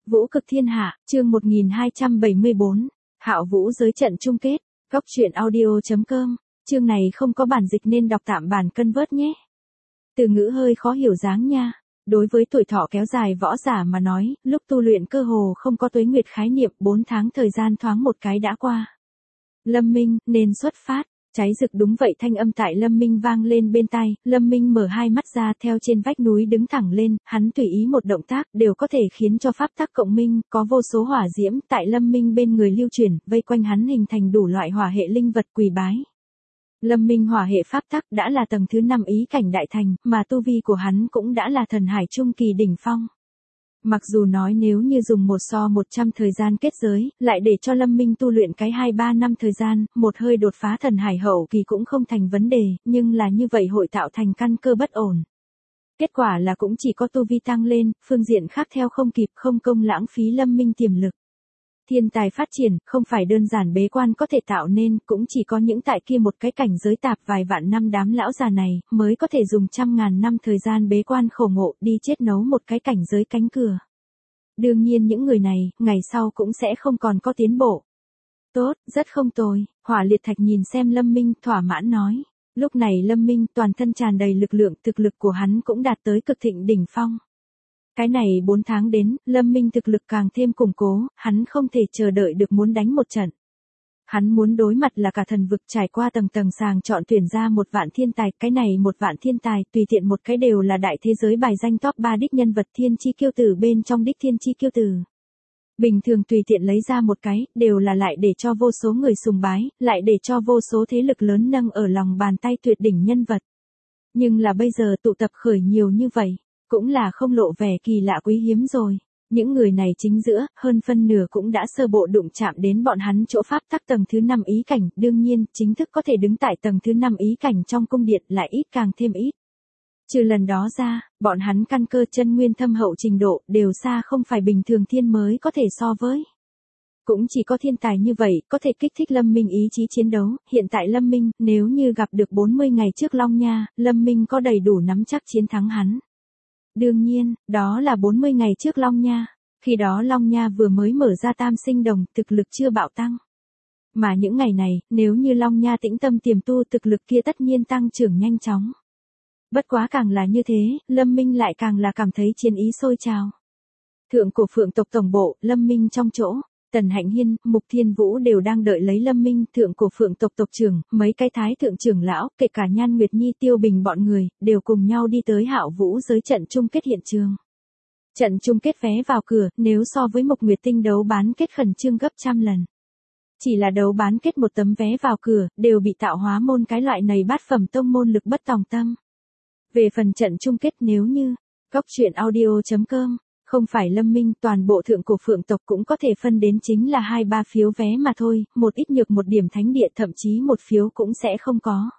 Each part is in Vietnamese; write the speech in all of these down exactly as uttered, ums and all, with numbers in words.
Vũ cực thiên hạ, chương một nghìn hai trăm bảy mươi bốn, Hạo Vũ giới trận chung kết, góc truyện audio.com, chương này không có bản dịch nên đọc tạm bản convert nhé. Từ ngữ hơi khó hiểu dáng nha. Đối với tuổi thọ kéo dài võ giả mà nói, lúc tu luyện cơ hồ không có tuế nguyệt khái niệm, bốn tháng thời gian thoáng một cái đã qua. Lâm Minh, nên xuất phát. Cháy rực đúng vậy, thanh âm tại Lâm Minh vang lên bên tai. Lâm Minh mở hai mắt ra, theo trên vách núi đứng thẳng lên, hắn tùy ý một động tác đều có thể khiến cho pháp tắc cộng minh, có vô số hỏa diễm tại Lâm Minh bên người lưu chuyển, vây quanh hắn hình thành đủ loại hỏa hệ linh vật quỳ bái. Lâm Minh hỏa hệ pháp tắc đã là tầng thứ năm ý cảnh đại thành, mà tu vi của hắn cũng đã là thần hải trung kỳ đỉnh phong. Mặc dù nói nếu như dùng một so một trăm thời gian kết giới, lại để cho Lâm Minh tu luyện cái hai ba năm thời gian, một hơi đột phá thần hải hậu kỳ cũng không thành vấn đề, nhưng là như vậy hội tạo thành căn cơ bất ổn. Kết quả là cũng chỉ có tu vi tăng lên, phương diện khác theo không kịp, không công lãng phí Lâm Minh tiềm lực. Thiên tài phát triển, không phải đơn giản bế quan có thể tạo nên, cũng chỉ có những tại kia một cái cảnh giới tạp vài vạn năm đám lão già này, mới có thể dùng trăm ngàn năm thời gian bế quan khổ ngộ đi chết nấu một cái cảnh giới cánh cửa. Đương nhiên những người này, ngày sau cũng sẽ không còn có tiến bộ. Tốt, rất không tồi, Hỏa Liệt Thạch nhìn xem Lâm Minh, thỏa mãn nói. Lúc này Lâm Minh toàn thân tràn đầy lực lượng, thực lực của hắn cũng đạt tới cực thịnh đỉnh phong. Cái này bốn tháng đến, Lâm Minh thực lực càng thêm củng cố, hắn không thể chờ đợi được muốn đánh một trận. Hắn muốn đối mặt là cả thần vực, trải qua tầng tầng sàng chọn tuyển ra một vạn thiên tài, cái này một vạn thiên tài, tùy tiện một cái đều là đại thế giới bài danh top ba đích nhân vật thiên chi kiêu tử bên trong đích thiên chi kiêu tử. Bình thường tùy tiện lấy ra một cái, đều là lại để cho vô số người sùng bái, lại để cho vô số thế lực lớn nâng ở lòng bàn tay tuyệt đỉnh nhân vật. Nhưng là bây giờ tụ tập khởi nhiều như vậy, cũng là không lộ vẻ kỳ lạ quý hiếm rồi. Những người này chính giữa, hơn phân nửa cũng đã sơ bộ đụng chạm đến bọn hắn chỗ pháp tắc tầng thứ năm ý cảnh, đương nhiên, chính thức có thể đứng tại tầng thứ năm ý cảnh trong cung điện lại ít càng thêm ít. Trừ lần đó ra, bọn hắn căn cơ chân nguyên thâm hậu trình độ, đều xa không phải bình thường thiên mới có thể so với. Cũng chỉ có thiên tài như vậy, có thể kích thích Lâm Minh ý chí chiến đấu, hiện tại Lâm Minh, nếu như gặp được bốn mươi ngày trước Long Nha, Lâm Minh có đầy đủ nắm chắc chiến thắng hắn. Đương nhiên, đó là bốn mươi ngày trước Long Nha, khi đó Long Nha vừa mới mở ra tam sinh đồng, thực lực chưa bạo tăng. Mà những ngày này, nếu như Long Nha tĩnh tâm tiềm tu, thực lực kia tất nhiên tăng trưởng nhanh chóng. Bất quá càng là như thế, Lâm Minh lại càng là cảm thấy chiến ý sôi trào. Thượng cổ Phượng tộc tổng bộ, Lâm Minh trong chỗ, Tần Hạnh Hiên, Mục Thiên Vũ đều đang đợi lấy Lâm Minh, thượng cổ Phượng tộc tộc trưởng, mấy cái thái thượng trưởng lão, kể cả Nhan Nguyệt Nhi, Tiêu Bình bọn người, đều cùng nhau đi tới Hạo Vũ giới trận chung kết hiện trường. Trận chung kết vé vào cửa, nếu so với Mộc Nguyệt Tinh đấu bán kết khẩn trương gấp trăm lần. Chỉ là đấu bán kết một tấm vé vào cửa, đều bị tạo hóa môn cái loại này bát phẩm tông môn lực bất tòng tâm. Về phần trận chung kết nếu như, góc truyện audio.com, không phải Lâm Minh, toàn bộ thượng cổ Phượng tộc cũng có thể phân đến chính là hai ba phiếu vé mà thôi, một ít nhược một điểm thánh địa, thậm chí một phiếu cũng sẽ không có.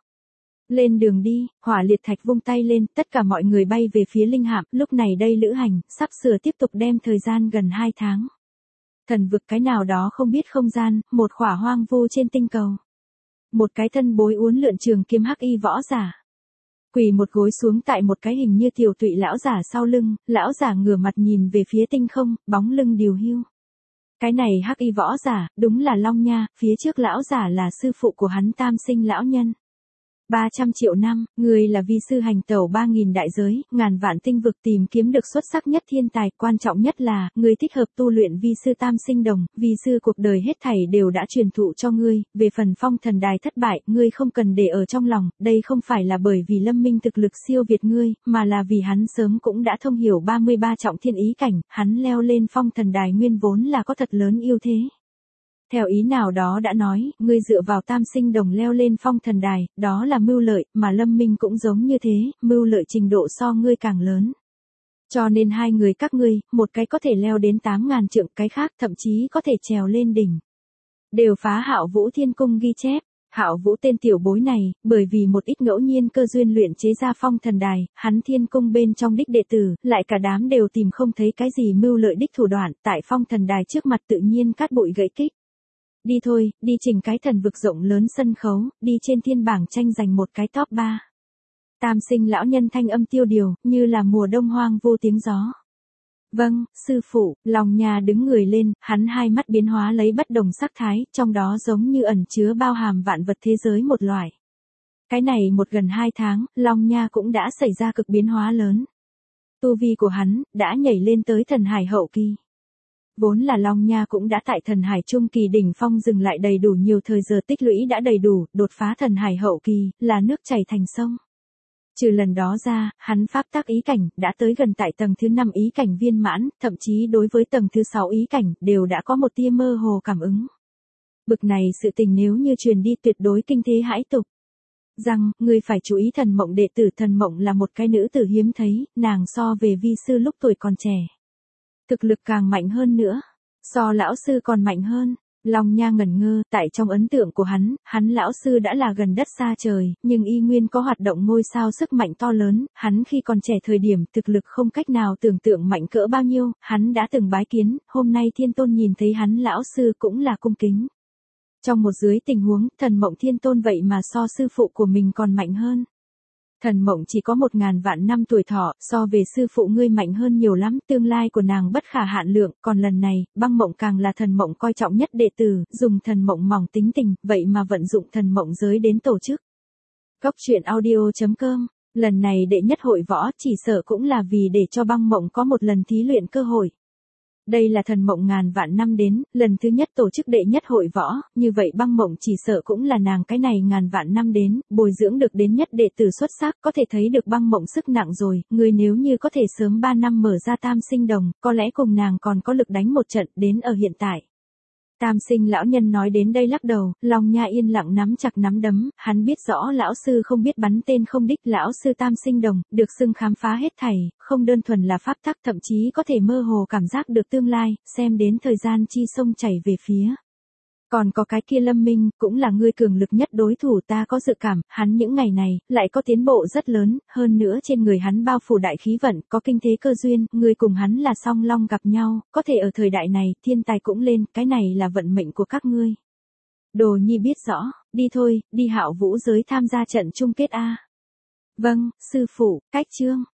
Lên đường đi, Hỏa Liệt Thạch vung tay lên, tất cả mọi người bay về phía Linh Hạm, lúc này đây lữ hành, sắp sửa tiếp tục đem thời gian gần hai tháng. Thần vực cái nào đó không biết không gian, một khỏa hoang vu trên tinh cầu. Một cái thân bối uốn lượn trường kiếm hắc y võ giả. Quỳ một gối xuống tại một cái hình như tiểu tụy lão giả sau lưng, lão giả ngửa mặt nhìn về phía tinh không, bóng lưng điều hiu. Cái này hắc y võ giả, đúng là Long Nha, phía trước lão giả là sư phụ của hắn tam sinh lão nhân. ba trăm triệu năm, người là vi sư hành tẩu ba nghìn đại giới, ngàn vạn tinh vực tìm kiếm được xuất sắc nhất thiên tài, quan trọng nhất là, người thích hợp tu luyện vi sư tam sinh đồng, vi sư cuộc đời hết thảy đều đã truyền thụ cho ngươi, về phần phong thần đài thất bại, ngươi không cần để ở trong lòng, đây không phải là bởi vì Lâm Minh thực lực siêu việt ngươi, mà là vì hắn sớm cũng đã thông hiểu ba mươi ba trọng thiên ý cảnh, hắn leo lên phong thần đài nguyên vốn là có thật lớn ưu thế. Theo ý nào đó đã nói, ngươi dựa vào tam sinh đồng leo lên phong thần đài, đó là mưu lợi, mà Lâm Minh cũng giống như thế, mưu lợi trình độ so ngươi càng lớn. Cho nên hai người các ngươi, một cái có thể leo đến tám ngàn trượng, cái khác thậm chí có thể trèo lên đỉnh. Đều phá Hạo Vũ Thiên Cung ghi chép, Hạo Vũ tên tiểu bối này, bởi vì một ít ngẫu nhiên cơ duyên luyện chế ra phong thần đài, hắn thiên cung bên trong đích đệ tử, lại cả đám đều tìm không thấy cái gì mưu lợi đích thủ đoạn, tại phong thần đài trước mặt tự nhiên cát bụi gãy kích. Đi thôi, đi trình cái thần vực rộng lớn sân khấu, đi trên thiên bảng tranh giành một cái top ba. Tam sinh lão nhân thanh âm tiêu điều, như là mùa đông hoang vô tiếng gió. Vâng, sư phụ. Long Nha đứng người lên, hắn hai mắt biến hóa lấy bất đồng sắc thái, trong đó giống như ẩn chứa bao hàm vạn vật thế giới một loại. Cái này một gần hai tháng, Long Nha cũng đã xảy ra cực biến hóa lớn. Tu vi của hắn, đã nhảy lên tới thần hải hậu kỳ. Vốn là Long Nha cũng đã tại thần hải trung kỳ đỉnh phong dừng lại đầy đủ nhiều thời giờ tích lũy đã đầy đủ, đột phá thần hải hậu kỳ, là nước chảy thành sông. Trừ lần đó ra, hắn pháp tác ý cảnh, đã tới gần tại tầng thứ năm ý cảnh viên mãn, thậm chí đối với tầng thứ sáu ý cảnh, đều đã có một tia mơ hồ cảm ứng. Bực này sự tình nếu như truyền đi tuyệt đối kinh thế hãi tục. Rằng, người phải chú ý Thần Mộng đệ tử. Thần Mộng là một cái nữ tử hiếm thấy, nàng so về vi sư lúc tuổi còn trẻ. Thực lực càng mạnh hơn nữa, so lão sư còn mạnh hơn. Long Nha ngẩn ngơ, tại trong ấn tượng của hắn, hắn lão sư đã là gần đất xa trời, nhưng y nguyên có hoạt động ngôi sao sức mạnh to lớn, hắn khi còn trẻ thời điểm thực lực không cách nào tưởng tượng mạnh cỡ bao nhiêu, hắn đã từng bái kiến, hôm nay Thiên Tôn nhìn thấy hắn lão sư cũng là cung kính. Trong một dưới tình huống, Thần Mộng Thiên Tôn vậy mà so sư phụ của mình còn mạnh hơn. Thần Mộng chỉ có một ngàn vạn năm tuổi thọ, so về sư phụ ngươi mạnh hơn nhiều lắm, tương lai của nàng bất khả hạn lượng, còn lần này, Băng Mộng càng là Thần Mộng coi trọng nhất đệ tử, dùng Thần Mộng mỏng tính tình, vậy mà vận dụng Thần Mộng giới đến tổ chức. Góc truyện audio chấm com, lần này đệ nhất hội võ chỉ sợ cũng là vì để cho Băng Mộng có một lần thí luyện cơ hội. Đây là Thần Mộng ngàn vạn năm đến, lần thứ nhất tổ chức đệ nhất hội võ, như vậy Băng Mộng chỉ sợ cũng là nàng cái này ngàn vạn năm đến, bồi dưỡng được đến nhất đệ tử xuất sắc, có thể thấy được Băng Mộng sức nặng rồi, người nếu như có thể sớm ba năm mở ra tam sinh đồng, có lẽ cùng nàng còn có lực đánh một trận đến ở hiện tại. Tam sinh lão nhân nói đến đây lắc đầu, Long Nha yên lặng nắm chặt nắm đấm, hắn biết rõ lão sư không biết bắn tên không đích, lão sư tam sinh đồng, được xưng khám phá hết thảy, không đơn thuần là pháp tắc, thậm chí có thể mơ hồ cảm giác được tương lai, xem đến thời gian chi sông chảy về phía. Còn có cái kia Lâm Minh, cũng là người cường lực nhất đối thủ, ta có dự cảm, hắn những ngày này, lại có tiến bộ rất lớn, hơn nữa trên người hắn bao phủ đại khí vận, có kinh thế cơ duyên, người cùng hắn là song long gặp nhau, có thể ở thời đại này, thiên tài cũng lên, cái này là vận mệnh của các ngươi. Đồ Nhi biết rõ, đi thôi, đi Hạo Vũ giới tham gia trận chung kết a. Vâng, sư phụ, cách chương.